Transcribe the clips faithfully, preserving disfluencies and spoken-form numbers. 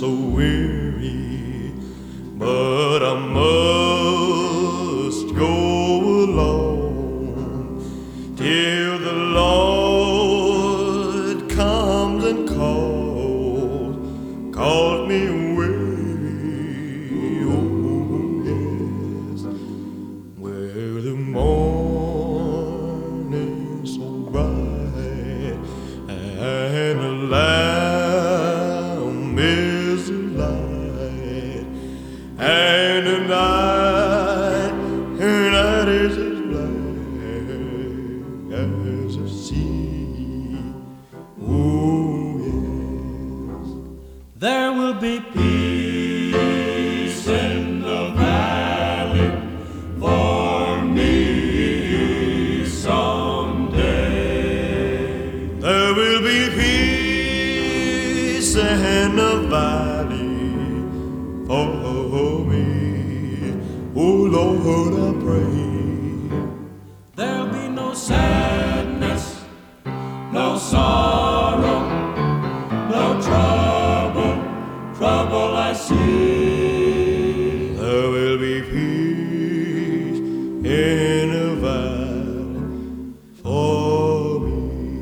so weary, but I must go along till the Lord comes and calls, calls me away. Oh, yes, where the morning's so bright and the Lamb is the light, and the night, the night is as black as the sea. Oh, yes, there will be peace in the valley for me someday. there will be peace in the valley for me. Oh Lord, I pray. There'll be no sadness, no sorrow, no trouble, trouble I see. There will be peace in the valley for me.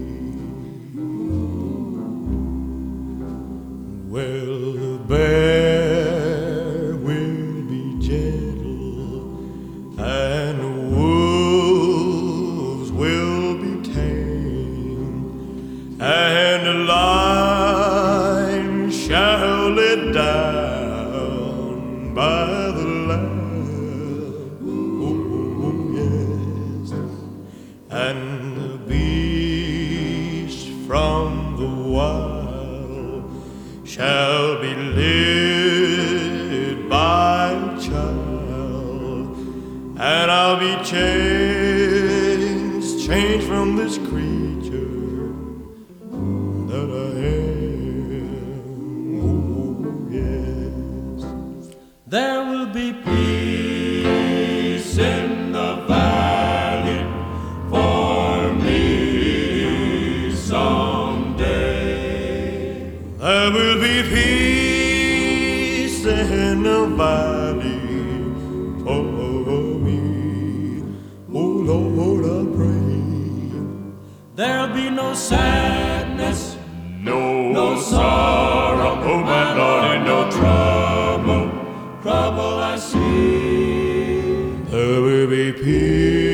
Well, the bear will be gentle, and the wolves will be tame, and the lion shall lay down by the lamb. Oh, yes, and the beast from the wild shall be led by a child, and I'll be changed, changed from this creature that I am. Oh, yes, There will be peace in the valley for me someday. there will be peace in the valley for me. Oh Lord, I pray. There'll be no sadness, No, no sorrow, oh my Lord, and no trouble, trouble I see. there will be peace